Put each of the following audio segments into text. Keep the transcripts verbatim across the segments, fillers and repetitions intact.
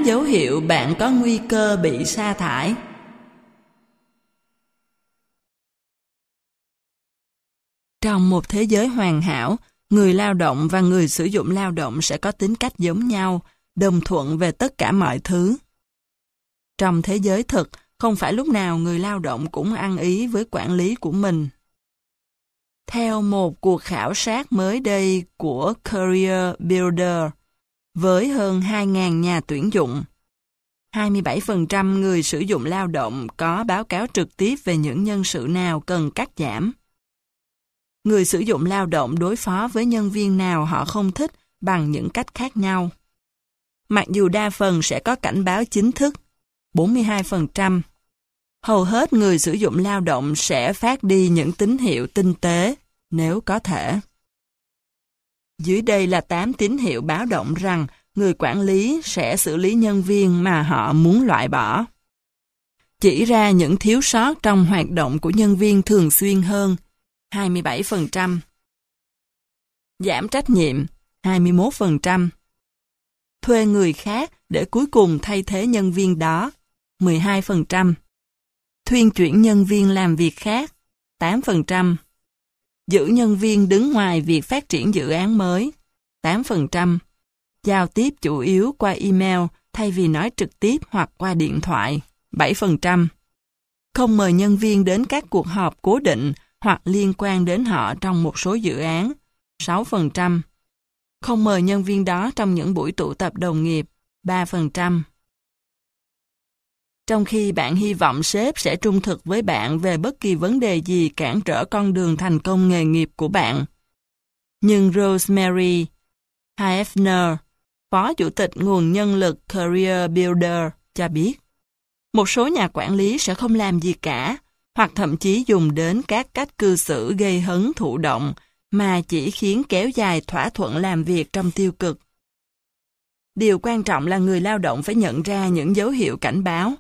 dấu hiệu bạn có nguy cơ bị sa thải. Trong một thế giới hoàn hảo, người lao động và người sử dụng lao động sẽ có tính cách giống nhau, đồng thuận về tất cả mọi thứ. Trong thế giới thực, không phải lúc nào người lao động cũng ăn ý với quản lý của mình. Theo một cuộc khảo sát mới đây của Career Builder, với hơn hai nghìn nhà tuyển dụng, hai mươi bảy phần trăm người sử dụng lao động có báo cáo trực tiếp về những nhân sự nào cần cắt giảm. Người sử dụng lao động đối phó với nhân viên nào họ không thích bằng những cách khác nhau. Mặc dù đa phần sẽ có cảnh báo chính thức, bốn mươi hai phần trăm, hầu hết người sử dụng lao động sẽ phát đi những tín hiệu tinh tế, nếu có thể. Dưới đây là tám tín hiệu báo động rằng người quản lý sẽ xử lý nhân viên mà họ muốn loại bỏ. Chỉ ra những thiếu sót trong hoạt động của nhân viên thường xuyên hơn, hai mươi bảy phần trăm. Giảm trách nhiệm, hai mươi mốt phần trăm. Thuê người khác để cuối cùng thay thế nhân viên đó, mười hai phần trăm. Thuyên chuyển nhân viên làm việc khác, tám phần trăm. Giữ nhân viên đứng ngoài việc phát triển dự án mới, tám phần trăm. Giao tiếp chủ yếu qua email thay vì nói trực tiếp hoặc qua điện thoại, bảy phần trăm. Không mời nhân viên đến các cuộc họp cố định hoặc liên quan đến họ trong một số dự án, sáu phần trăm. Không mời nhân viên đó trong những buổi tụ tập đồng nghiệp, ba phần trăm. Trong khi bạn hy vọng sếp sẽ trung thực với bạn về bất kỳ vấn đề gì cản trở con đường thành công nghề nghiệp của bạn. Nhưng Rosemary Haefner, Phó Chủ tịch Nguồn Nhân lực Career Builder, cho biết, một số nhà quản lý sẽ không làm gì cả, hoặc thậm chí dùng đến các cách cư xử gây hấn thụ động, mà chỉ khiến kéo dài thỏa thuận làm việc trong tiêu cực. Điều quan trọng là người lao động phải nhận ra những dấu hiệu cảnh báo,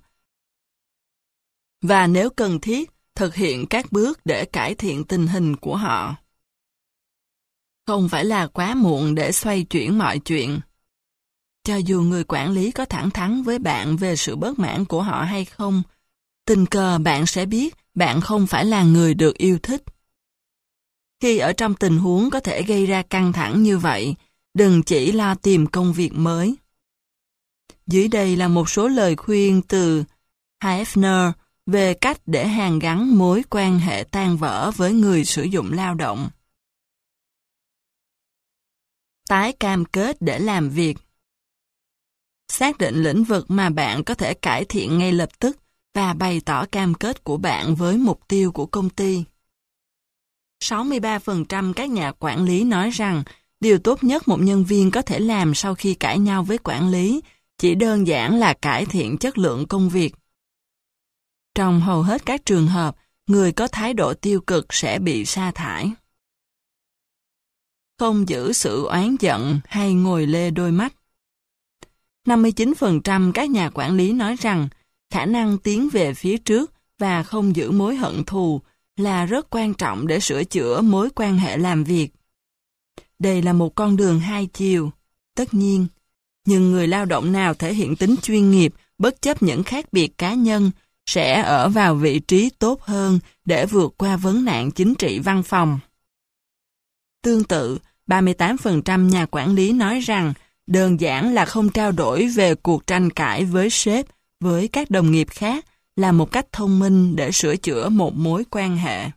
và nếu cần thiết, thực hiện các bước để cải thiện tình hình của họ. Không phải là quá muộn để xoay chuyển mọi chuyện. Cho dù người quản lý có thẳng thắn với bạn về sự bất mãn của họ hay không, tình cờ bạn sẽ biết bạn không phải là người được yêu thích. Khi ở trong tình huống có thể gây ra căng thẳng như vậy, đừng chỉ lo tìm công việc mới. Dưới đây là một số lời khuyên từ Haefner về cách để hàn gắn mối quan hệ tan vỡ với người sử dụng lao động. Tái cam kết để làm việc. Xác định lĩnh vực mà bạn có thể cải thiện ngay lập tức và bày tỏ cam kết của bạn với mục tiêu của công ty. sáu mươi ba phần trăm các nhà quản lý nói rằng điều tốt nhất một nhân viên có thể làm sau khi cãi nhau với quản lý chỉ đơn giản là cải thiện chất lượng công việc. Trong hầu hết các trường hợp, người có thái độ tiêu cực sẽ bị sa thải. Không giữ sự oán giận hay ngồi lê đôi mắt. năm mươi chín phần trăm các nhà quản lý nói rằng khả năng tiến về phía trước và không giữ mối hận thù là rất quan trọng để sửa chữa mối quan hệ làm việc. Đây là một con đường hai chiều, tất nhiên, nhưng người lao động nào thể hiện tính chuyên nghiệp bất chấp những khác biệt cá nhân sẽ ở vào vị trí tốt hơn để vượt qua vấn nạn chính trị văn phòng. Tương tự, ba mươi tám phần trăm nhà quản lý nói rằng đơn giản là không trao đổi về cuộc tranh cãi với sếp, với các đồng nghiệp khác là một cách thông minh để sửa chữa một mối quan hệ.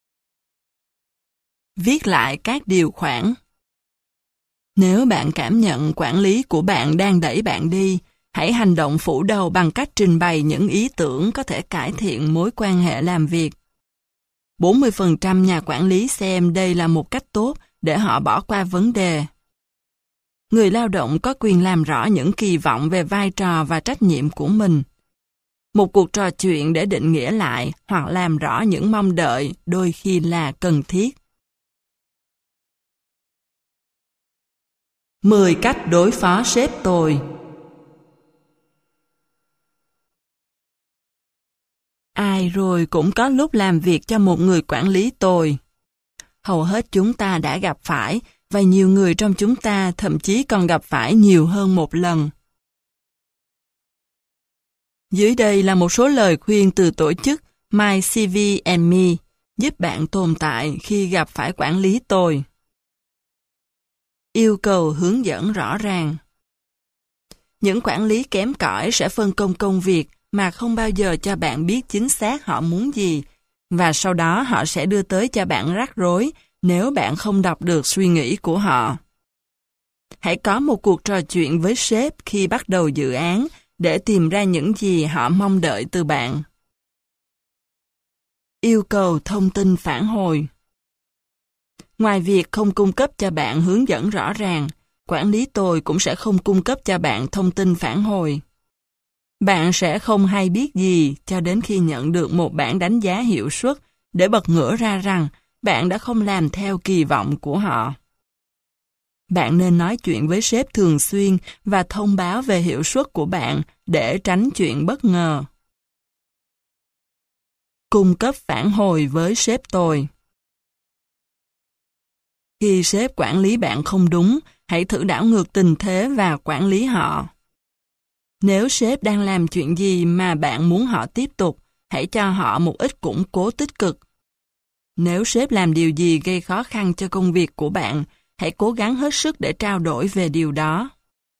Viết lại các điều khoản. Nếu bạn cảm nhận quản lý của bạn đang đẩy bạn đi, hãy hành động phủ đầu bằng cách trình bày những ý tưởng có thể cải thiện mối quan hệ làm việc. bốn mươi phần trăm nhà quản lý xem đây là một cách tốt để họ bỏ qua vấn đề. Người lao động có quyền làm rõ những kỳ vọng về vai trò và trách nhiệm của mình. Một cuộc trò chuyện để định nghĩa lại hoặc làm rõ những mong đợi đôi khi là cần thiết. mười cách đối phó sếp tồi. Ai rồi cũng có lúc làm việc cho một người quản lý tồi. Hầu hết chúng ta đã gặp phải, và nhiều người trong chúng ta thậm chí còn gặp phải nhiều hơn một lần. Dưới đây là một số lời khuyên từ tổ chức My xê vê and Me giúp bạn tồn tại khi gặp phải quản lý tồi. Yêu cầu hướng dẫn rõ ràng. Những quản lý kém cỏi sẽ phân công công việc mà không bao giờ cho bạn biết chính xác họ muốn gì, và sau đó họ sẽ đưa tới cho bạn rắc rối nếu bạn không đọc được suy nghĩ của họ. Hãy có một cuộc trò chuyện với sếp khi bắt đầu dự án để tìm ra những gì họ mong đợi từ bạn. Yêu cầu thông tin phản hồi. Ngoài việc không cung cấp cho bạn hướng dẫn rõ ràng, quản lý tồi cũng sẽ không cung cấp cho bạn thông tin phản hồi. Bạn sẽ không hay biết gì cho đến khi nhận được một bản đánh giá hiệu suất để bật ngửa ra rằng bạn đã không làm theo kỳ vọng của họ. Bạn nên nói chuyện với sếp thường xuyên và thông báo về hiệu suất của bạn để tránh chuyện bất ngờ. Cung cấp phản hồi với sếp tồi. Khi sếp quản lý bạn không đúng, hãy thử đảo ngược tình thế và quản lý họ. Nếu sếp đang làm chuyện gì mà bạn muốn họ tiếp tục, hãy cho họ một ít củng cố tích cực. Nếu sếp làm điều gì gây khó khăn cho công việc của bạn, hãy cố gắng hết sức để trao đổi về điều đó.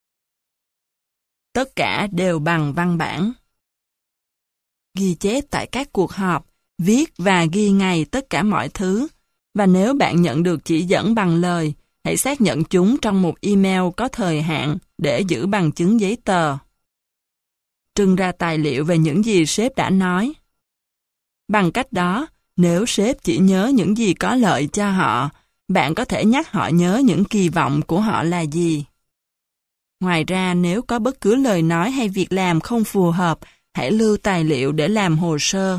Tất cả đều bằng văn bản. Ghi chép tại các cuộc họp, viết và ghi ngày tất cả mọi thứ. Và nếu bạn nhận được chỉ dẫn bằng lời, hãy xác nhận chúng trong một email có thời hạn để giữ bằng chứng giấy tờ. Trưng ra tài liệu về những gì sếp đã nói. Bằng cách đó, nếu sếp chỉ nhớ những gì có lợi cho họ, bạn có thể nhắc họ nhớ những kỳ vọng của họ là gì. Ngoài ra, nếu có bất cứ lời nói hay việc làm không phù hợp, hãy lưu tài liệu để làm hồ sơ.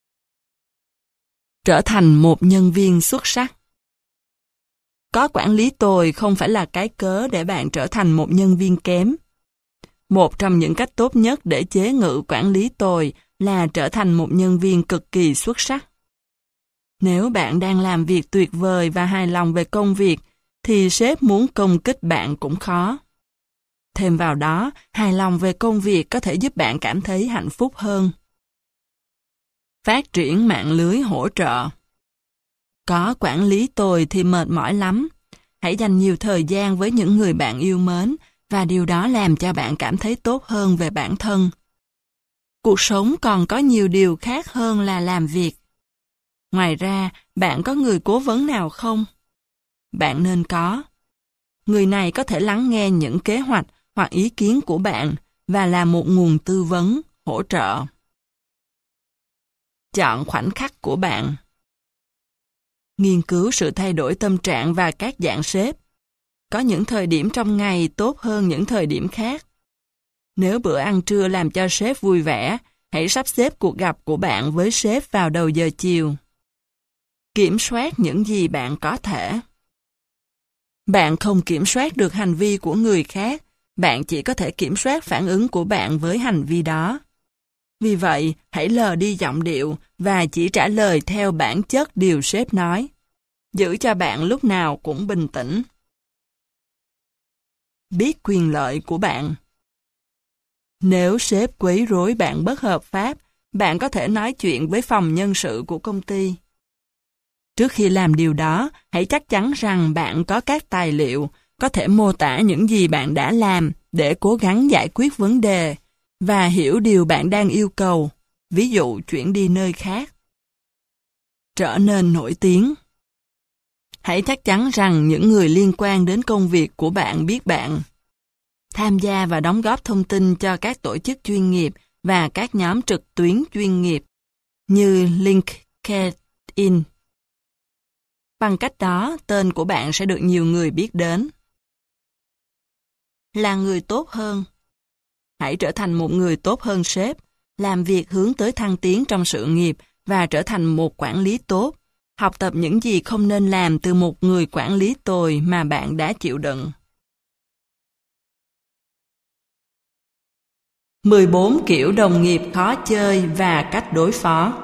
Trở thành một nhân viên xuất sắc. Có quản lý tồi không phải là cái cớ để bạn trở thành một nhân viên kém. Một trong những cách tốt nhất để chế ngự quản lý tồi là trở thành một nhân viên cực kỳ xuất sắc. Nếu bạn đang làm việc tuyệt vời và hài lòng về công việc, thì sếp muốn công kích bạn cũng khó. Thêm vào đó, hài lòng về công việc có thể giúp bạn cảm thấy hạnh phúc hơn. Phát triển mạng lưới hỗ trợ. Có quản lý tồi thì mệt mỏi lắm. Hãy dành nhiều thời gian với những người bạn yêu mến và điều đó làm cho bạn cảm thấy tốt hơn về bản thân. Cuộc sống còn có nhiều điều khác hơn là làm việc. Ngoài ra, bạn có người cố vấn nào không? Bạn nên có. Người này có thể lắng nghe những kế hoạch hoặc ý kiến của bạn và là một nguồn tư vấn, hỗ trợ. Chọn khoảnh khắc của bạn. Nghiên cứu sự thay đổi tâm trạng và các dạng sếp. Có những thời điểm trong ngày tốt hơn những thời điểm khác. Nếu bữa ăn trưa làm cho sếp vui vẻ, hãy sắp xếp cuộc gặp của bạn với sếp vào đầu giờ chiều. Kiểm soát những gì bạn có thể. Bạn không kiểm soát được hành vi của người khác, bạn chỉ có thể kiểm soát phản ứng của bạn với hành vi đó. Vì vậy, hãy lờ đi giọng điệu và chỉ trả lời theo bản chất điều sếp nói. Giữ cho bạn lúc nào cũng bình tĩnh. Biết quyền lợi của bạn. Nếu sếp quấy rối bạn bất hợp pháp, bạn có thể nói chuyện với phòng nhân sự của công ty. Trước khi làm điều đó, hãy chắc chắn rằng bạn có các tài liệu, có thể mô tả những gì bạn đã làm để cố gắng giải quyết vấn đề và hiểu điều bạn đang yêu cầu, ví dụ chuyển đi nơi khác. Trở nên nổi tiếng. Hãy chắc chắn rằng những người liên quan đến công việc của bạn biết bạn. Tham gia và đóng góp thông tin cho các tổ chức chuyên nghiệp và các nhóm trực tuyến chuyên nghiệp như LinkedIn. Bằng cách đó, tên của bạn sẽ được nhiều người biết đến. Là người tốt hơn. Hãy trở thành một người tốt hơn sếp, làm việc hướng tới thăng tiến trong sự nghiệp và trở thành một quản lý tốt. Học tập những gì không nên làm từ một người quản lý tồi mà bạn đã chịu đựng. mười bốn kiểu đồng nghiệp khó chơi và cách đối phó.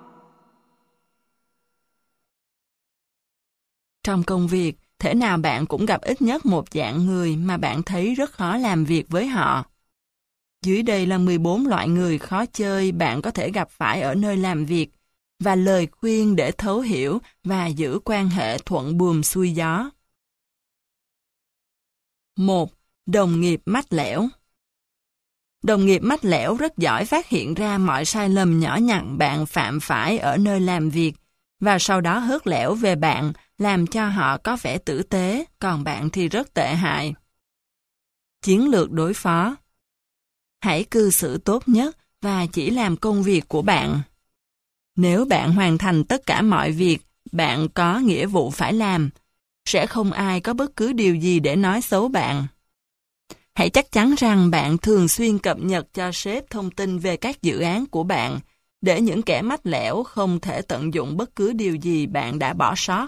Trong công việc, thể nào bạn cũng gặp ít nhất một dạng người mà bạn thấy rất khó làm việc với họ. Dưới đây là mười bốn loại người khó chơi bạn có thể gặp phải ở nơi làm việc và lời khuyên để thấu hiểu và giữ quan hệ thuận buồm xuôi gió. một. Đồng nghiệp mách lẻo. Đồng nghiệp mách lẻo rất giỏi phát hiện ra mọi sai lầm nhỏ nhặt bạn phạm phải ở nơi làm việc và sau đó hớt lẻo về bạn, làm cho họ có vẻ tử tế, còn bạn thì rất tệ hại. Chiến lược đối phó. Hãy cư xử tốt nhất và chỉ làm công việc của bạn. Nếu bạn hoàn thành tất cả mọi việc bạn có nghĩa vụ phải làm, sẽ không ai có bất cứ điều gì để nói xấu bạn. Hãy chắc chắn rằng bạn thường xuyên cập nhật cho sếp thông tin về các dự án của bạn, để những kẻ mách lẻo không thể tận dụng bất cứ điều gì bạn đã bỏ sót.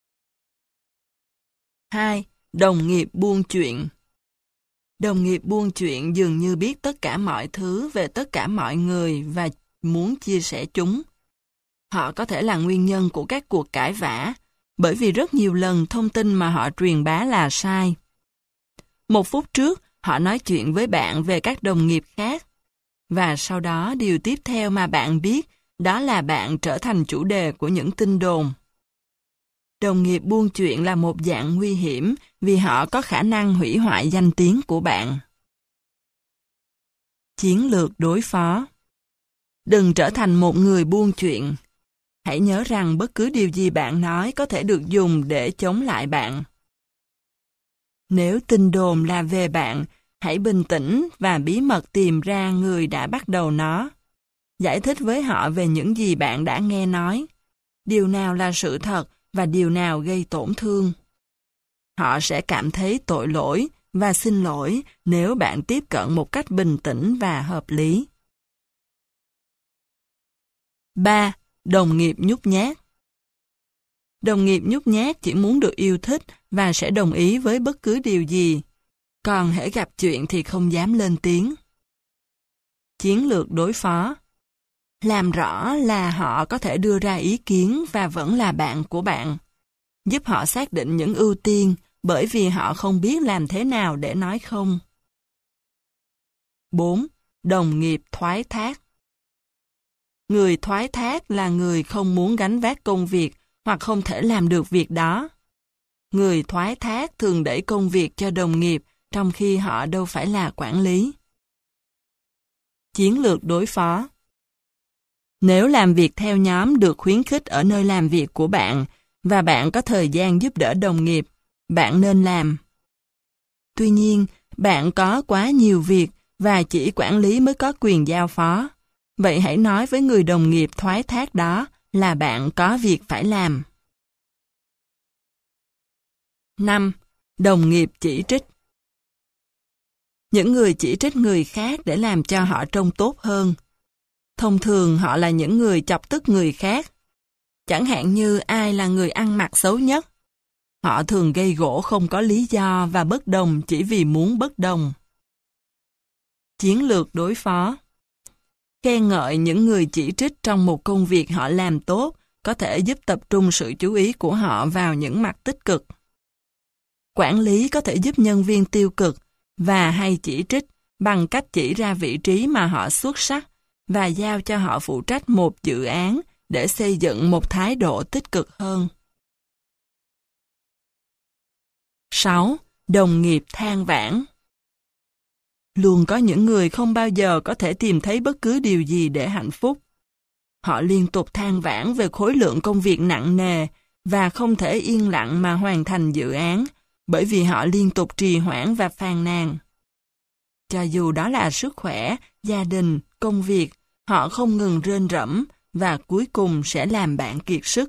hai. Đồng nghiệp buôn chuyện. Đồng nghiệp buôn chuyện dường như biết tất cả mọi thứ về tất cả mọi người và muốn chia sẻ chúng. Họ có thể là nguyên nhân của các cuộc cãi vã, bởi vì rất nhiều lần thông tin mà họ truyền bá là sai. Một phút trước, họ nói chuyện với bạn về các đồng nghiệp khác, và sau đó điều tiếp theo mà bạn biết đó là bạn trở thành chủ đề của những tin đồn. Đồng nghiệp buôn chuyện là một dạng nguy hiểm vì họ có khả năng hủy hoại danh tiếng của bạn. Chiến lược đối phó. Đừng trở thành một người buôn chuyện. Hãy nhớ rằng bất cứ điều gì bạn nói có thể được dùng để chống lại bạn. Nếu tin đồn là về bạn, hãy bình tĩnh và bí mật tìm ra người đã bắt đầu nó. Giải thích với họ về những gì bạn đã nghe nói, điều nào là sự thật và điều nào gây tổn thương. Họ sẽ cảm thấy tội lỗi và xin lỗi nếu bạn tiếp cận một cách bình tĩnh và hợp lý. ba. Đồng nghiệp nhút nhát. Đồng nghiệp nhút nhát chỉ muốn được yêu thích và sẽ đồng ý với bất cứ điều gì, còn hễ gặp chuyện thì không dám lên tiếng. Chiến lược đối phó. Làm rõ là họ có thể đưa ra ý kiến và vẫn là bạn của bạn. Giúp họ xác định những ưu tiên bởi vì họ không biết làm thế nào để nói không. bốn. Đồng nghiệp thoái thác. Người thoái thác là người không muốn gánh vác công việc hoặc không thể làm được việc đó. Người thoái thác thường đẩy công việc cho đồng nghiệp trong khi họ đâu phải là quản lý. Chiến lược đối phó. Nếu làm việc theo nhóm được khuyến khích ở nơi làm việc của bạn và bạn có thời gian giúp đỡ đồng nghiệp, bạn nên làm. Tuy nhiên, bạn có quá nhiều việc và chỉ quản lý mới có quyền giao phó. Vậy hãy nói với người đồng nghiệp thoái thác đó là bạn có việc phải làm. năm. Đồng nghiệp chỉ trích. Những người chỉ trích người khác để làm cho họ trông tốt hơn. Thông thường họ là những người chọc tức người khác. Chẳng hạn như ai là người ăn mặc xấu nhất. Họ thường gây gổ không có lý do và bất đồng chỉ vì muốn bất đồng. Chiến lược đối phó. Khen ngợi những người chỉ trích trong một công việc họ làm tốt có thể giúp tập trung sự chú ý của họ vào những mặt tích cực. Quản lý có thể giúp nhân viên tiêu cực và hay chỉ trích bằng cách chỉ ra vị trí mà họ xuất sắc và giao cho họ phụ trách một dự án để xây dựng một thái độ tích cực hơn. sáu. Đồng nghiệp than vãn. Luôn có những người không bao giờ có thể tìm thấy bất cứ điều gì để hạnh phúc. Họ liên tục than vãn về khối lượng công việc nặng nề và không thể yên lặng mà hoàn thành dự án bởi vì họ liên tục trì hoãn và phàn nàn. Cho dù đó là sức khỏe, gia đình, công việc, họ không ngừng rên rẫm và cuối cùng sẽ làm bạn kiệt sức.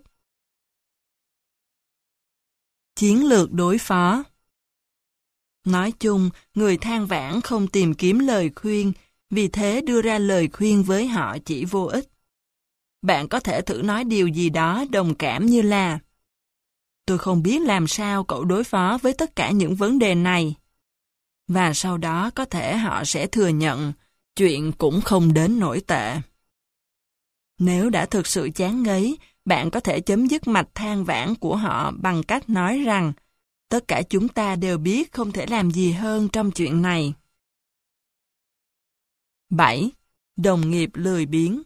Chiến lược đối phó. Nói chung, người than vãn không tìm kiếm lời khuyên, vì thế đưa ra lời khuyên với họ chỉ vô ích. Bạn có thể thử nói điều gì đó đồng cảm như là: tôi không biết làm sao cậu đối phó với tất cả những vấn đề này. Và sau đó có thể họ sẽ thừa nhận chuyện cũng không đến nổi tệ. Nếu đã thực sự chán ngấy, bạn có thể chấm dứt mạch than vãn của họ bằng cách nói rằng tất cả chúng ta đều biết không thể làm gì hơn trong chuyện này. bảy. Đồng nghiệp lười biếng.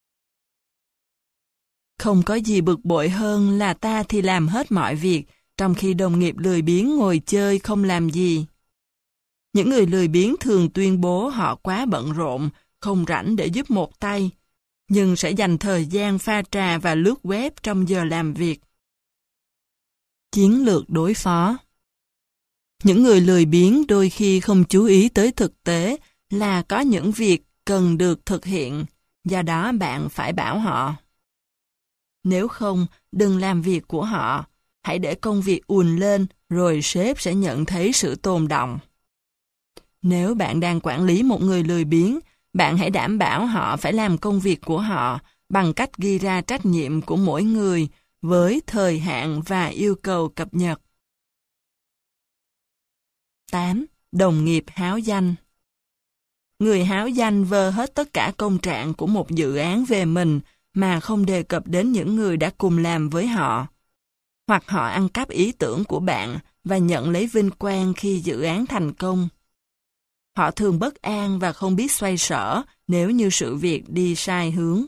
Không có gì bực bội hơn là ta thì làm hết mọi việc, trong khi đồng nghiệp lười biếng ngồi chơi không làm gì. Những người lười biếng thường tuyên bố họ quá bận rộn, không rảnh để giúp một tay, nhưng sẽ dành thời gian pha trà và lướt web trong giờ làm việc. Chiến lược đối phó. Những người lười biếng đôi khi không chú ý tới thực tế là có những việc cần được thực hiện, do đó bạn phải bảo họ. Nếu không, đừng làm việc của họ, hãy để công việc ùn lên rồi sếp sẽ nhận thấy sự tồn đọng. Nếu bạn đang quản lý một người lười biếng, bạn hãy đảm bảo họ phải làm công việc của họ bằng cách ghi ra trách nhiệm của mỗi người với thời hạn và yêu cầu cập nhật. tám. Đồng nghiệp háo danh. Người háo danh vơ hết tất cả công trạng của một dự án về mình mà không đề cập đến những người đã cùng làm với họ. Hoặc họ ăn cắp ý tưởng của bạn và nhận lấy vinh quang khi dự án thành công. Họ thường bất an và không biết xoay sở nếu như sự việc đi sai hướng.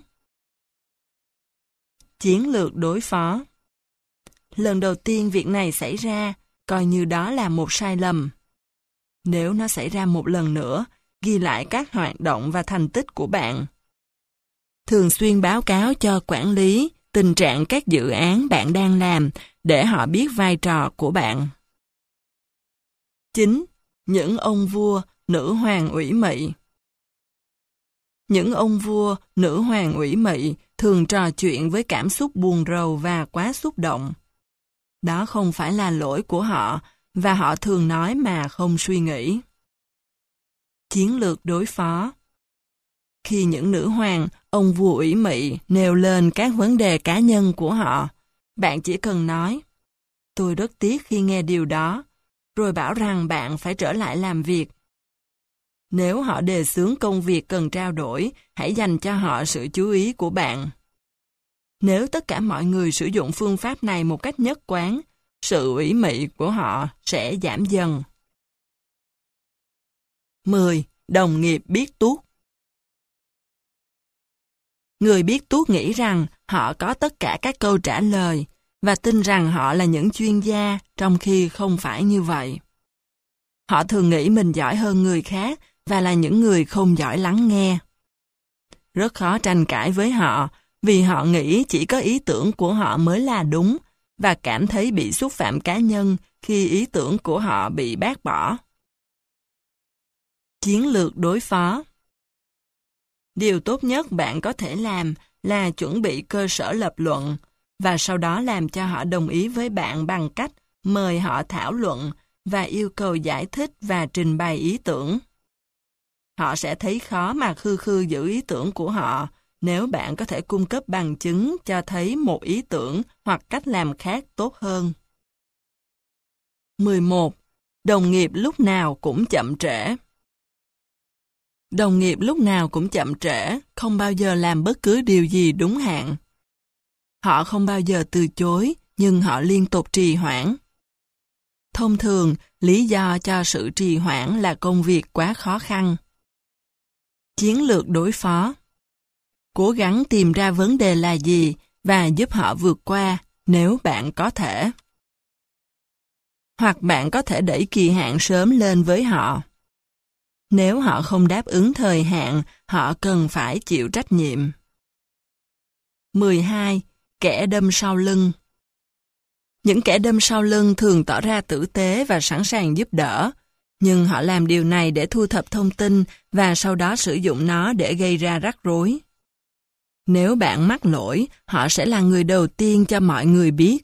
Chiến lược đối phó. Lần đầu tiên việc này xảy ra, coi như đó là một sai lầm. Nếu nó xảy ra một lần nữa, ghi lại các hoạt động và thành tích của bạn. Thường xuyên báo cáo cho quản lý tình trạng các dự án bạn đang làm để họ biết vai trò của bạn. chín. Những ông vua, nữ hoàng ủy mị. Những ông vua, nữ hoàng ủy mị thường trò chuyện với cảm xúc buồn rầu và quá xúc động. Đó không phải là lỗi của họ, và họ thường nói mà không suy nghĩ. Chiến lược đối phó. Khi những nữ hoàng, ông vua ủy mị nêu lên các vấn đề cá nhân của họ, bạn chỉ cần nói, tôi rất tiếc khi nghe điều đó, rồi bảo rằng bạn phải trở lại làm việc. Nếu họ đề xướng công việc cần trao đổi, hãy dành cho họ sự chú ý của bạn. Nếu tất cả mọi người sử dụng phương pháp này một cách nhất quán, sự ủy mị của họ sẽ giảm dần. mười. Đồng nghiệp biết tuốt. Người biết tuốt nghĩ rằng họ có tất cả các câu trả lời và tin rằng họ là những chuyên gia, trong khi không phải như vậy. Họ thường nghĩ mình giỏi hơn người khác và là những người không giỏi lắng nghe. Rất khó tranh cãi với họ vì họ nghĩ chỉ có ý tưởng của họ mới là đúng và cảm thấy bị xúc phạm cá nhân khi ý tưởng của họ bị bác bỏ. Chiến lược đối phó. Điều tốt nhất bạn có thể làm là chuẩn bị cơ sở lập luận và sau đó làm cho họ đồng ý với bạn bằng cách mời họ thảo luận và yêu cầu giải thích và trình bày ý tưởng. Họ sẽ thấy khó mà khư khư giữ ý tưởng của họ nếu bạn có thể cung cấp bằng chứng cho thấy một ý tưởng hoặc cách làm khác tốt hơn. mười một. Đồng nghiệp lúc nào cũng chậm trễ. Đồng nghiệp lúc nào cũng chậm trễ, không bao giờ làm bất cứ điều gì đúng hạn. Họ không bao giờ từ chối, nhưng họ liên tục trì hoãn. Thông thường, lý do cho sự trì hoãn là công việc quá khó khăn. Chiến lược đối phó. Cố gắng tìm ra vấn đề là gì và giúp họ vượt qua nếu bạn có thể. Hoặc bạn có thể đẩy kỳ hạn sớm lên với họ. Nếu họ không đáp ứng thời hạn, họ cần phải chịu trách nhiệm. mười hai. Kẻ đâm sau lưng. Những kẻ đâm sau lưng thường tỏ ra tử tế và sẵn sàng giúp đỡ, nhưng họ làm điều này để thu thập thông tin và sau đó sử dụng nó để gây ra rắc rối. Nếu bạn mắc lỗi, họ sẽ là người đầu tiên cho mọi người biết.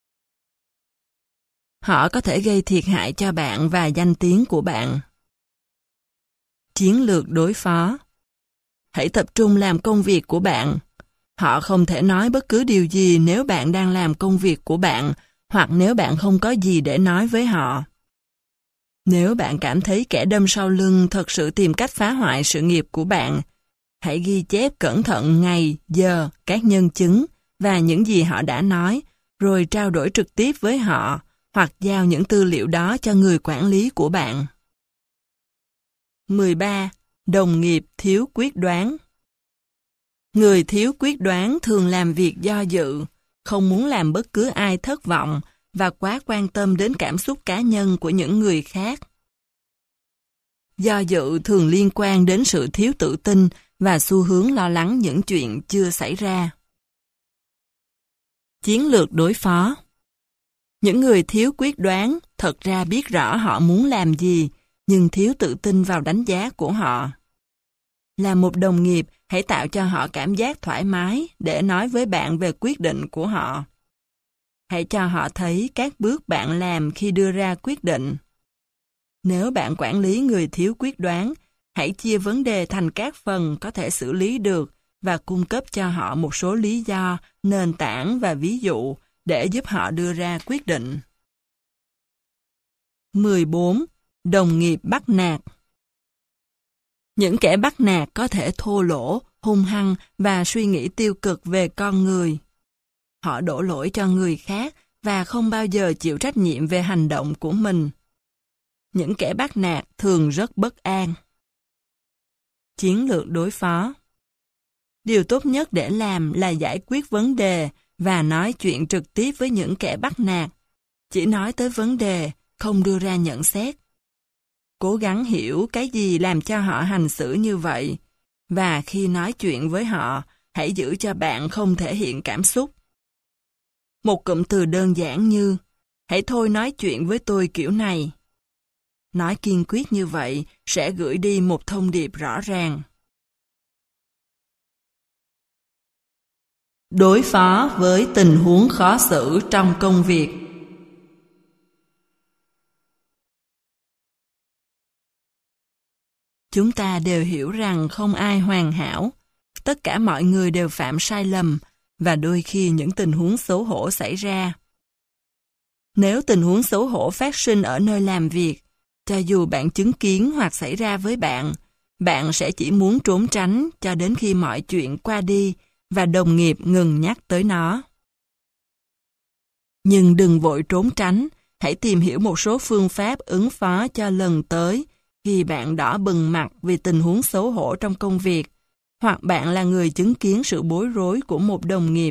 Họ có thể gây thiệt hại cho bạn và danh tiếng của bạn. Chiến lược đối phó. Hãy tập trung làm công việc của bạn. Họ không thể nói bất cứ điều gì nếu bạn đang làm công việc của bạn, hoặc nếu bạn không có gì để nói với họ. Nếu bạn cảm thấy kẻ đâm sau lưng thật sự tìm cách phá hoại sự nghiệp của bạn, hãy ghi chép cẩn thận ngày, giờ, các nhân chứng và những gì họ đã nói, rồi trao đổi trực tiếp với họ, hoặc giao những tư liệu đó cho người quản lý của bạn. mười ba. Đồng nghiệp thiếu quyết đoán. Người thiếu quyết đoán thường làm việc do dự, không muốn làm bất cứ ai thất vọng và quá quan tâm đến cảm xúc cá nhân của những người khác. Do dự thường liên quan đến sự thiếu tự tin và xu hướng lo lắng những chuyện chưa xảy ra. Chiến lược đối phó. Những người thiếu quyết đoán thật ra biết rõ họ muốn làm gì, nhưng thiếu tự tin vào đánh giá của họ. Là một đồng nghiệp, hãy tạo cho họ cảm giác thoải mái để nói với bạn về quyết định của họ. Hãy cho họ thấy các bước bạn làm khi đưa ra quyết định. Nếu bạn quản lý người thiếu quyết đoán, hãy chia vấn đề thành các phần có thể xử lý được và cung cấp cho họ một số lý do, nền tảng và ví dụ để giúp họ đưa ra quyết định. mười bốn. Đồng nghiệp bắt nạt. Những kẻ bắt nạt có thể thô lỗ, hung hăng và suy nghĩ tiêu cực về con người. Họ đổ lỗi cho người khác và không bao giờ chịu trách nhiệm về hành động của mình. Những kẻ bắt nạt thường rất bất an. Chiến lược đối phó. Điều tốt nhất để làm là giải quyết vấn đề và nói chuyện trực tiếp với những kẻ bắt nạt. Chỉ nói tới vấn đề, không đưa ra nhận xét. Cố gắng hiểu cái gì làm cho họ hành xử như vậy, và khi nói chuyện với họ, hãy giữ cho bạn không thể hiện cảm xúc. Một cụm từ đơn giản như, hãy thôi nói chuyện với tôi kiểu này. Nói kiên quyết như vậy sẽ gửi đi một thông điệp rõ ràng. Đối phó với tình huống khó xử trong công việc. Chúng ta đều hiểu rằng không ai hoàn hảo. Tất cả mọi người đều phạm sai lầm và đôi khi những tình huống xấu hổ xảy ra. Nếu tình huống xấu hổ phát sinh ở nơi làm việc, cho dù bạn chứng kiến hoặc xảy ra với bạn, bạn sẽ chỉ muốn trốn tránh cho đến khi mọi chuyện qua đi và đồng nghiệp ngừng nhắc tới nó. Nhưng đừng vội trốn tránh, hãy tìm hiểu một số phương pháp ứng phó cho lần tới khi bạn đỏ bừng mặt vì tình huống xấu hổ trong công việc, hoặc bạn là người chứng kiến sự bối rối của một đồng nghiệp.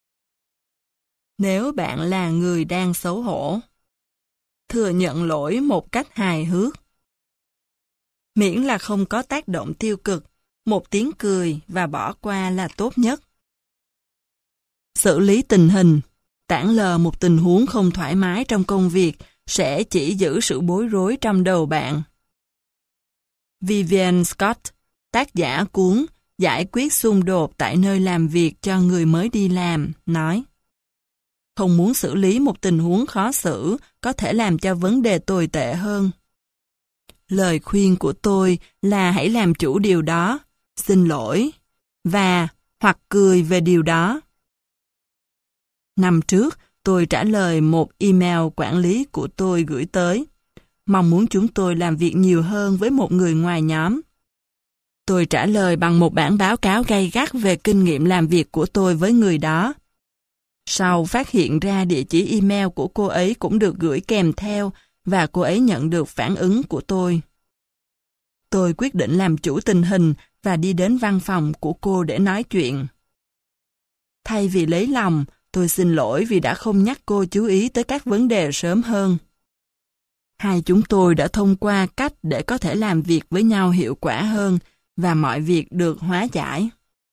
Nếu bạn là người đang xấu hổ, thừa nhận lỗi một cách hài hước. Miễn là không có tác động tiêu cực, một tiếng cười và bỏ qua là tốt nhất. Xử lý tình hình, tản lờ một tình huống không thoải mái trong công việc sẽ chỉ giữ sự bối rối trong đầu bạn. Vivian Scott, tác giả cuốn Giải quyết xung đột tại nơi làm việc cho người mới đi làm, nói: không muốn xử lý một tình huống khó xử có thể làm cho vấn đề tồi tệ hơn. Lời khuyên của tôi là hãy làm chủ điều đó, xin lỗi, và hoặc cười về điều đó. Năm trước, tôi trả lời một email quản lý của tôi gửi tới, mong muốn chúng tôi làm việc nhiều hơn với một người ngoài nhóm. Tôi trả lời bằng một bản báo cáo gay gắt về kinh nghiệm làm việc của tôi với người đó. Sau phát hiện ra địa chỉ email của cô ấy cũng được gửi kèm theo và cô ấy nhận được phản ứng của tôi. Tôi quyết định làm chủ tình hình và đi đến văn phòng của cô để nói chuyện. Thay vì lấy lòng, tôi xin lỗi vì đã không nhắc cô chú ý tới các vấn đề sớm hơn. Hai chúng tôi đã thông qua cách để có thể làm việc với nhau hiệu quả hơn và mọi việc được hóa giải.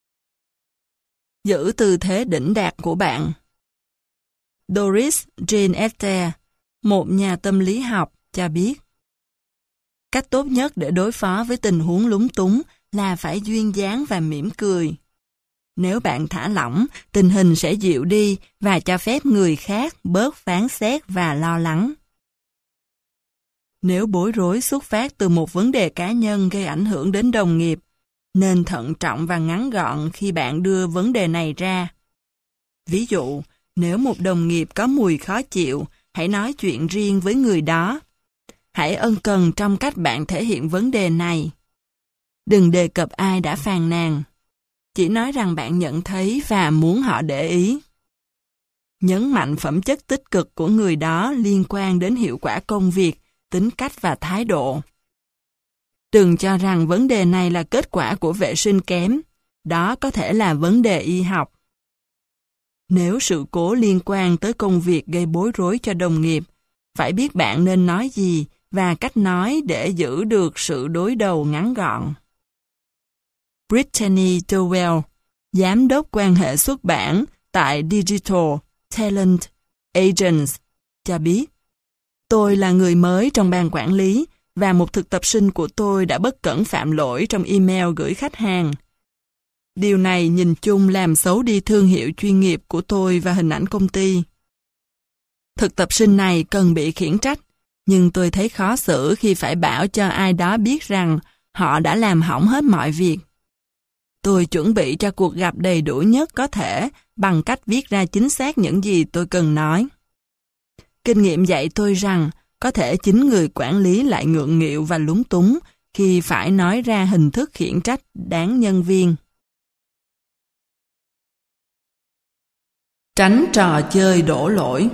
Giữ tư thế đỉnh đạt của bạn. Doris Jane Esther, một nhà tâm lý học, cho biết cách tốt nhất để đối phó với tình huống lúng túng là phải duyên dáng và mỉm cười. Nếu bạn thả lỏng, tình hình sẽ dịu đi và cho phép người khác bớt phán xét và lo lắng. Nếu bối rối xuất phát từ một vấn đề cá nhân gây ảnh hưởng đến đồng nghiệp, nên thận trọng và ngắn gọn khi bạn đưa vấn đề này ra. Ví dụ, nếu một đồng nghiệp có mùi khó chịu, hãy nói chuyện riêng với người đó. Hãy ân cần trong cách bạn thể hiện vấn đề này. Đừng đề cập ai đã phàn nàn. Chỉ nói rằng bạn nhận thấy và muốn họ để ý. Nhấn mạnh phẩm chất tích cực của người đó liên quan đến hiệu quả công việc, tính cách và thái độ. Đừng cho rằng vấn đề này là kết quả của vệ sinh kém. Đó có thể là vấn đề y học. Nếu sự cố liên quan tới công việc gây bối rối cho đồng nghiệp, phải biết bạn nên nói gì và cách nói để giữ được sự đối đầu ngắn gọn. Brittany Dowell, Giám đốc quan hệ xuất bản tại Digital Talent Agents, cho biết: Tôi là người mới trong ban quản lý và một thực tập sinh của tôi đã bất cẩn phạm lỗi trong email gửi khách hàng. Điều này nhìn chung làm xấu đi thương hiệu chuyên nghiệp của tôi và hình ảnh công ty. Thực tập sinh này cần bị khiển trách, nhưng tôi thấy khó xử khi phải bảo cho ai đó biết rằng họ đã làm hỏng hết mọi việc. Tôi chuẩn bị cho cuộc gặp đầy đủ nhất có thể bằng cách viết ra chính xác những gì tôi cần nói. Kinh nghiệm dạy tôi rằng có thể chính người quản lý lại ngượng nghịu và lúng túng khi phải nói ra hình thức khiển trách đáng nhân viên. Tránh trò chơi đổ lỗi.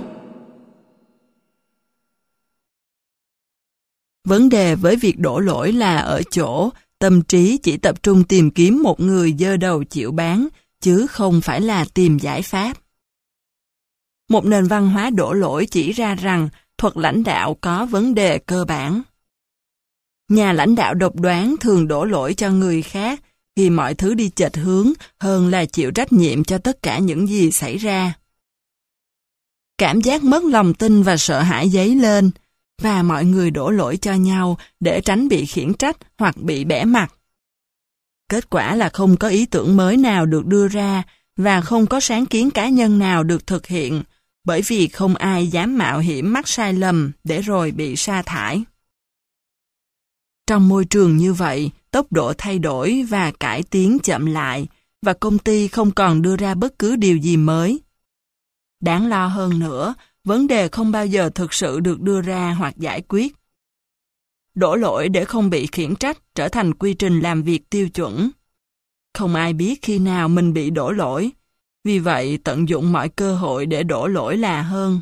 Vấn đề với việc đổ lỗi là ở chỗ tâm trí chỉ tập trung tìm kiếm một người giơ đầu chịu bán, chứ không phải là tìm giải pháp. Một nền văn hóa đổ lỗi chỉ ra rằng thuật lãnh đạo có vấn đề cơ bản. Nhà lãnh đạo độc đoán thường đổ lỗi cho người khác khi mọi thứ đi chệch hướng hơn là chịu trách nhiệm cho tất cả những gì xảy ra. Cảm giác mất lòng tin và sợ hãi dấy lên, và mọi người đổ lỗi cho nhau để tránh bị khiển trách hoặc bị bẽ mặt. Kết quả là không có ý tưởng mới nào được đưa ra và không có sáng kiến cá nhân nào được thực hiện, bởi vì không ai dám mạo hiểm mắc sai lầm để rồi bị sa thải. Trong môi trường như vậy, tốc độ thay đổi và cải tiến chậm lại, và công ty không còn đưa ra bất cứ điều gì mới. Đáng lo hơn nữa, vấn đề không bao giờ thực sự được đưa ra hoặc giải quyết. Đổ lỗi để không bị khiển trách trở thành quy trình làm việc tiêu chuẩn. Không ai biết khi nào mình bị đổ lỗi, vì vậy tận dụng mọi cơ hội để đổ lỗi là hơn.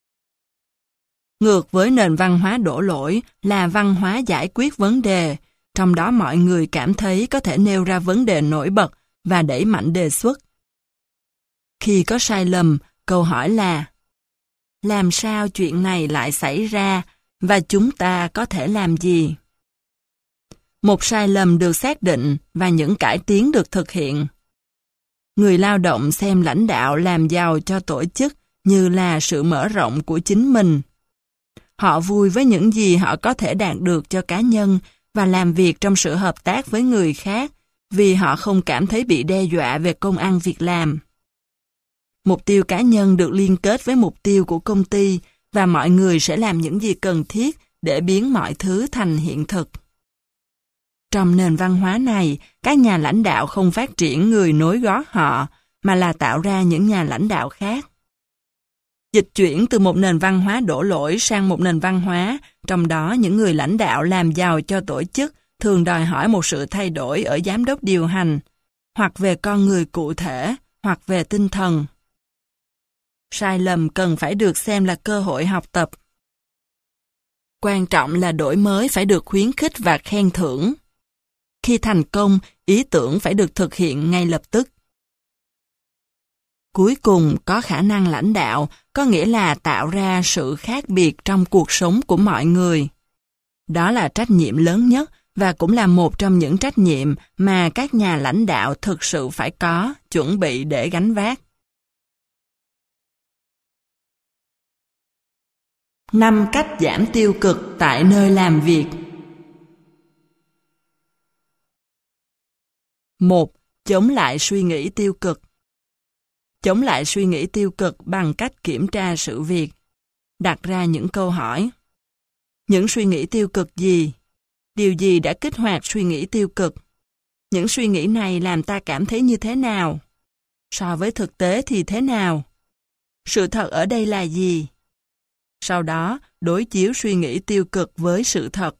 Ngược với nền văn hóa đổ lỗi là văn hóa giải quyết vấn đề, trong đó mọi người cảm thấy có thể nêu ra vấn đề nổi bật và đẩy mạnh đề xuất. Khi có sai lầm, câu hỏi là: làm sao chuyện này lại xảy ra và chúng ta có thể làm gì? Một sai lầm được xác định và những cải tiến được thực hiện. Người lao động xem lãnh đạo làm giàu cho tổ chức như là sự mở rộng của chính mình. Họ vui với những gì họ có thể đạt được cho cá nhân và làm việc trong sự hợp tác với người khác vì họ không cảm thấy bị đe dọa về công ăn việc làm. Mục tiêu cá nhân được liên kết với mục tiêu của công ty và mọi người sẽ làm những gì cần thiết để biến mọi thứ thành hiện thực. Trong nền văn hóa này, các nhà lãnh đạo không phát triển người nối gót họ, mà là tạo ra những nhà lãnh đạo khác. Dịch chuyển từ một nền văn hóa đổ lỗi sang một nền văn hóa, trong đó những người lãnh đạo làm giàu cho tổ chức thường đòi hỏi một sự thay đổi ở giám đốc điều hành, hoặc về con người cụ thể, hoặc về tinh thần. Sai lầm cần phải được xem là cơ hội học tập. Quan trọng là đổi mới phải được khuyến khích và khen thưởng. Khi thành công, ý tưởng phải được thực hiện ngay lập tức. Cuối cùng, có khả năng lãnh đạo, có nghĩa là tạo ra sự khác biệt trong cuộc sống của mọi người. Đó là trách nhiệm lớn nhất và cũng là một trong những trách nhiệm mà các nhà lãnh đạo thực sự phải có, chuẩn bị để gánh vác. năm cách giảm tiêu cực tại nơi làm việc. một. Chống lại suy nghĩ tiêu cực. Chống lại suy nghĩ tiêu cực bằng cách kiểm tra sự việc. Đặt ra những câu hỏi. Những suy nghĩ tiêu cực gì? Điều gì đã kích hoạt suy nghĩ tiêu cực? Những suy nghĩ này làm ta cảm thấy như thế nào? So với thực tế thì thế nào? Sự thật ở đây là gì? Sau đó, đối chiếu suy nghĩ tiêu cực với sự thật.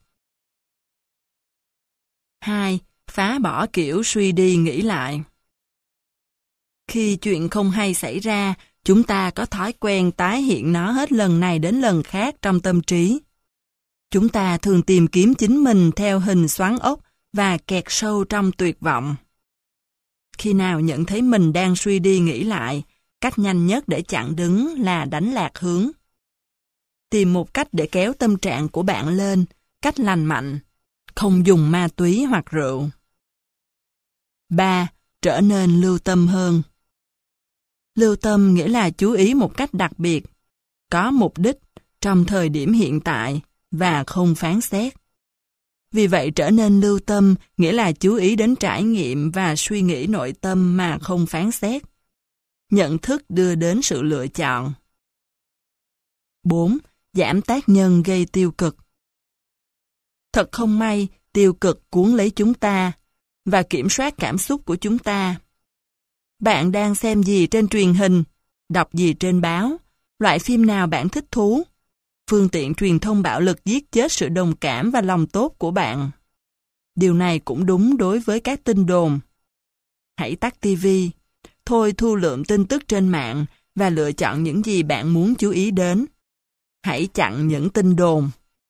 hai. Phá bỏ kiểu suy đi nghĩ lại. Khi chuyện không hay xảy ra, chúng ta có thói quen tái hiện nó hết lần này đến lần khác trong tâm trí. Chúng ta thường tìm kiếm chính mình theo hình xoắn ốc và kẹt sâu trong tuyệt vọng. Khi nào nhận thấy mình đang suy đi nghĩ lại, cách nhanh nhất để chặn đứng là đánh lạc hướng. Tìm một cách để kéo tâm trạng của bạn lên, cách lành mạnh, không dùng ma túy hoặc rượu. ba. Trở nên lưu tâm hơn. Lưu tâm nghĩa là chú ý một cách đặc biệt, có mục đích, trong thời điểm hiện tại và không phán xét. Vì vậy trở nên lưu tâm nghĩa là chú ý đến trải nghiệm và suy nghĩ nội tâm mà không phán xét. Nhận thức đưa đến sự lựa chọn. bốn. Giảm tác nhân gây tiêu cực. Thật không may, tiêu cực cuốn lấy chúng ta và kiểm soát cảm xúc của chúng ta. Bạn đang xem gì trên truyền hình, đọc gì trên báo, loại phim nào bạn thích thú, phương tiện truyền thông bạo lực giết chết sự đồng cảm và lòng tốt của bạn. Điều này cũng đúng đối với các tin đồn. Hãy tắt ti vi, thôi thu lượm tin tức trên mạng và lựa chọn những gì bạn muốn chú ý đến. Hãy chặn những tin đồn.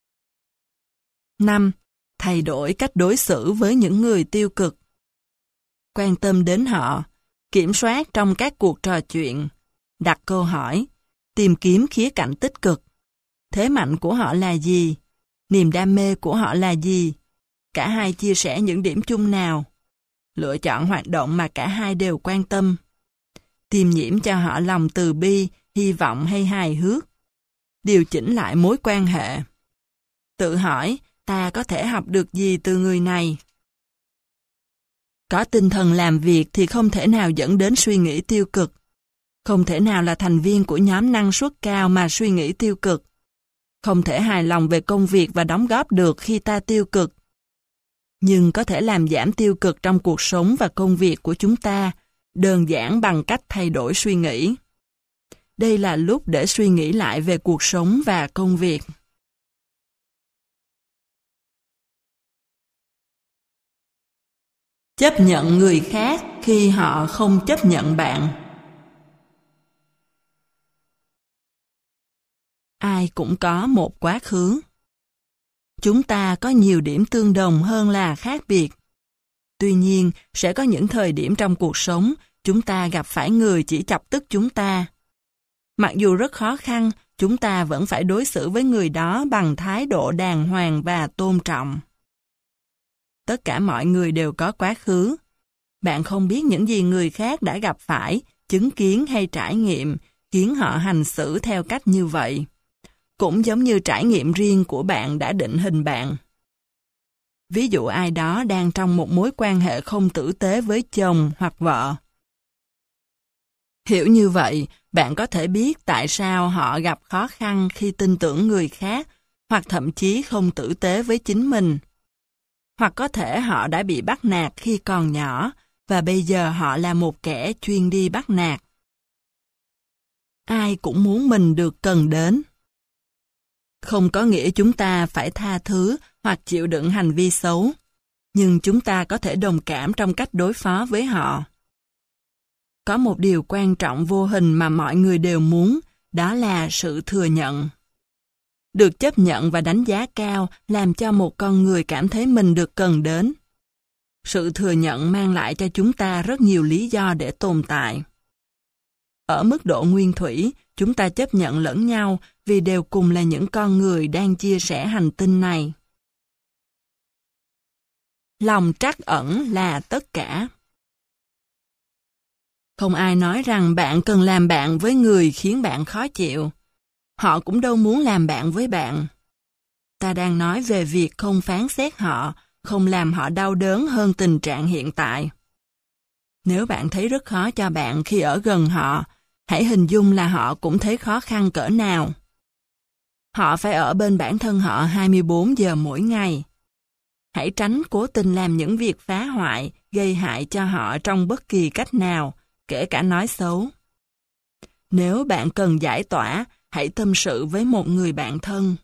năm. Thay đổi cách đối xử với những người tiêu cực. Quan tâm đến họ, kiểm soát trong các cuộc trò chuyện, đặt câu hỏi, tìm kiếm khía cạnh tích cực. Thế mạnh của họ là gì? Niềm đam mê của họ là gì? Cả hai chia sẻ những điểm chung nào? Lựa chọn hoạt động mà cả hai đều quan tâm. Tìm nhiễm cho họ lòng từ bi, hy vọng hay hài hước. Điều chỉnh lại mối quan hệ. Tự hỏi, ta có thể học được gì từ người này? Có tinh thần làm việc thì không thể nào dẫn đến suy nghĩ tiêu cực. Không thể nào là thành viên của nhóm năng suất cao mà suy nghĩ tiêu cực. Không thể hài lòng về công việc và đóng góp được khi ta tiêu cực. Nhưng có thể làm giảm tiêu cực trong cuộc sống và công việc của chúng ta, đơn giản bằng cách thay đổi suy nghĩ. Đây là lúc để suy nghĩ lại về cuộc sống và công việc. Chấp nhận người khác khi họ không chấp nhận bạn. Ai cũng có một quá khứ. Chúng ta có nhiều điểm tương đồng hơn là khác biệt. Tuy nhiên, sẽ có những thời điểm trong cuộc sống chúng ta gặp phải người chỉ chọc tức chúng ta. Mặc dù rất khó khăn, chúng ta vẫn phải đối xử với người đó bằng thái độ đàng hoàng và tôn trọng. Tất cả mọi người đều có quá khứ. Bạn không biết những gì người khác đã gặp phải, chứng kiến hay trải nghiệm khiến họ hành xử theo cách như vậy. Cũng giống như trải nghiệm riêng của bạn đã định hình bạn. Ví dụ ai đó đang trong một mối quan hệ không tử tế với chồng hoặc vợ. Hiểu như vậy, bạn có thể biết tại sao họ gặp khó khăn khi tin tưởng người khác, hoặc thậm chí không tử tế với chính mình. Hoặc có thể họ đã bị bắt nạt khi còn nhỏ, và bây giờ họ là một kẻ chuyên đi bắt nạt. Ai cũng muốn mình được cần đến. Không có nghĩa chúng ta phải tha thứ hoặc chịu đựng hành vi xấu, nhưng chúng ta có thể đồng cảm trong cách đối phó với họ. Có một điều quan trọng vô hình mà mọi người đều muốn, đó là sự thừa nhận. Được chấp nhận và đánh giá cao làm cho một con người cảm thấy mình được cần đến. Sự thừa nhận mang lại cho chúng ta rất nhiều lý do để tồn tại. Ở mức độ nguyên thủy, chúng ta chấp nhận lẫn nhau vì đều cùng là những con người đang chia sẻ hành tinh này. Lòng trắc ẩn là tất cả. Không ai nói rằng bạn cần làm bạn với người khiến bạn khó chịu. Họ cũng đâu muốn làm bạn với bạn. Ta đang nói về việc không phán xét họ, không làm họ đau đớn hơn tình trạng hiện tại. Nếu bạn thấy rất khó cho bạn khi ở gần họ, hãy hình dung là họ cũng thấy khó khăn cỡ nào. Họ phải ở bên bản thân họ hai mươi bốn giờ mỗi ngày. Hãy tránh cố tình làm những việc phá hoại, gây hại cho họ trong bất kỳ cách nào, kể cả nói xấu. Nếu bạn cần giải tỏa, hãy tâm sự với một người bạn thân.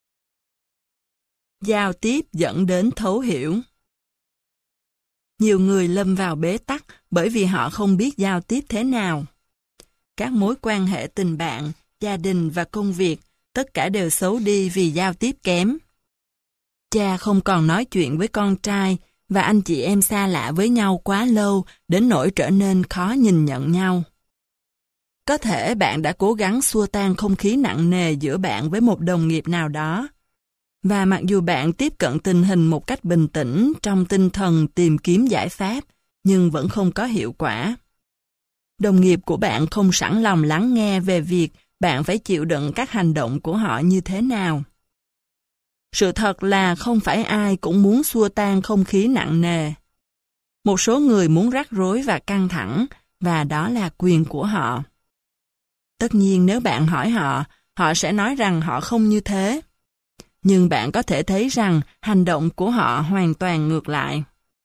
Giao tiếp dẫn đến thấu hiểu. Nhiều người lâm vào bế tắc bởi vì họ không biết giao tiếp thế nào. Các mối quan hệ tình bạn, gia đình và công việc, tất cả đều xấu đi vì giao tiếp kém. Cha không còn nói chuyện với con trai và anh chị em xa lạ với nhau quá lâu đến nỗi trở nên khó nhìn nhận nhau. Có thể bạn đã cố gắng xua tan không khí nặng nề giữa bạn với một đồng nghiệp nào đó. Và mặc dù bạn tiếp cận tình hình một cách bình tĩnh trong tinh thần tìm kiếm giải pháp, nhưng vẫn không có hiệu quả. Đồng nghiệp của bạn không sẵn lòng lắng nghe về việc bạn phải chịu đựng các hành động của họ như thế nào. Sự thật là không phải ai cũng muốn xua tan không khí nặng nề. Một số người muốn rắc rối và căng thẳng, và đó là quyền của họ. Tất nhiên nếu bạn hỏi họ, họ sẽ nói rằng họ không như thế. Nhưng bạn có thể thấy rằng hành động của họ hoàn toàn ngược lại.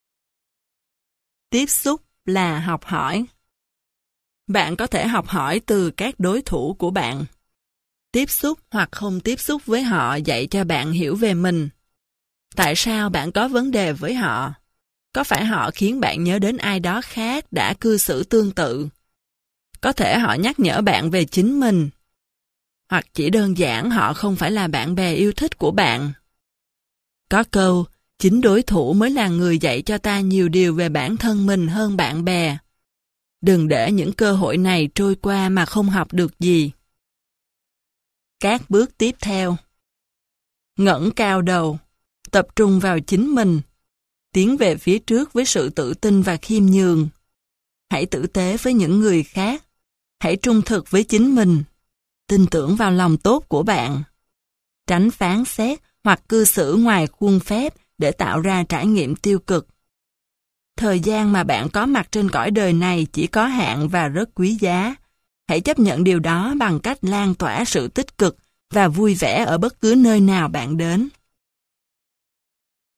Tiếp xúc là học hỏi. Bạn có thể học hỏi từ các đối thủ của bạn. Tiếp xúc hoặc không tiếp xúc với họ dạy cho bạn hiểu về mình. Tại sao bạn có vấn đề với họ? Có phải họ khiến bạn nhớ đến ai đó khác đã cư xử tương tự? Có thể họ nhắc nhở bạn về chính mình. Hoặc chỉ đơn giản họ không phải là bạn bè yêu thích của bạn. Có câu, chính đối thủ mới là người dạy cho ta nhiều điều về bản thân mình hơn bạn bè. Đừng để những cơ hội này trôi qua mà không học được gì. Các bước tiếp theo. Ngẩng cao đầu, tập trung vào chính mình, tiến về phía trước với sự tự tin và khiêm nhường. Hãy tử tế với những người khác, hãy trung thực với chính mình, tin tưởng vào lòng tốt của bạn. Tránh phán xét hoặc cư xử ngoài khuôn phép để tạo ra trải nghiệm tiêu cực. Thời gian mà bạn có mặt trên cõi đời này chỉ có hạn và rất quý giá. Hãy chấp nhận điều đó bằng cách lan tỏa sự tích cực và vui vẻ ở bất cứ nơi nào bạn đến.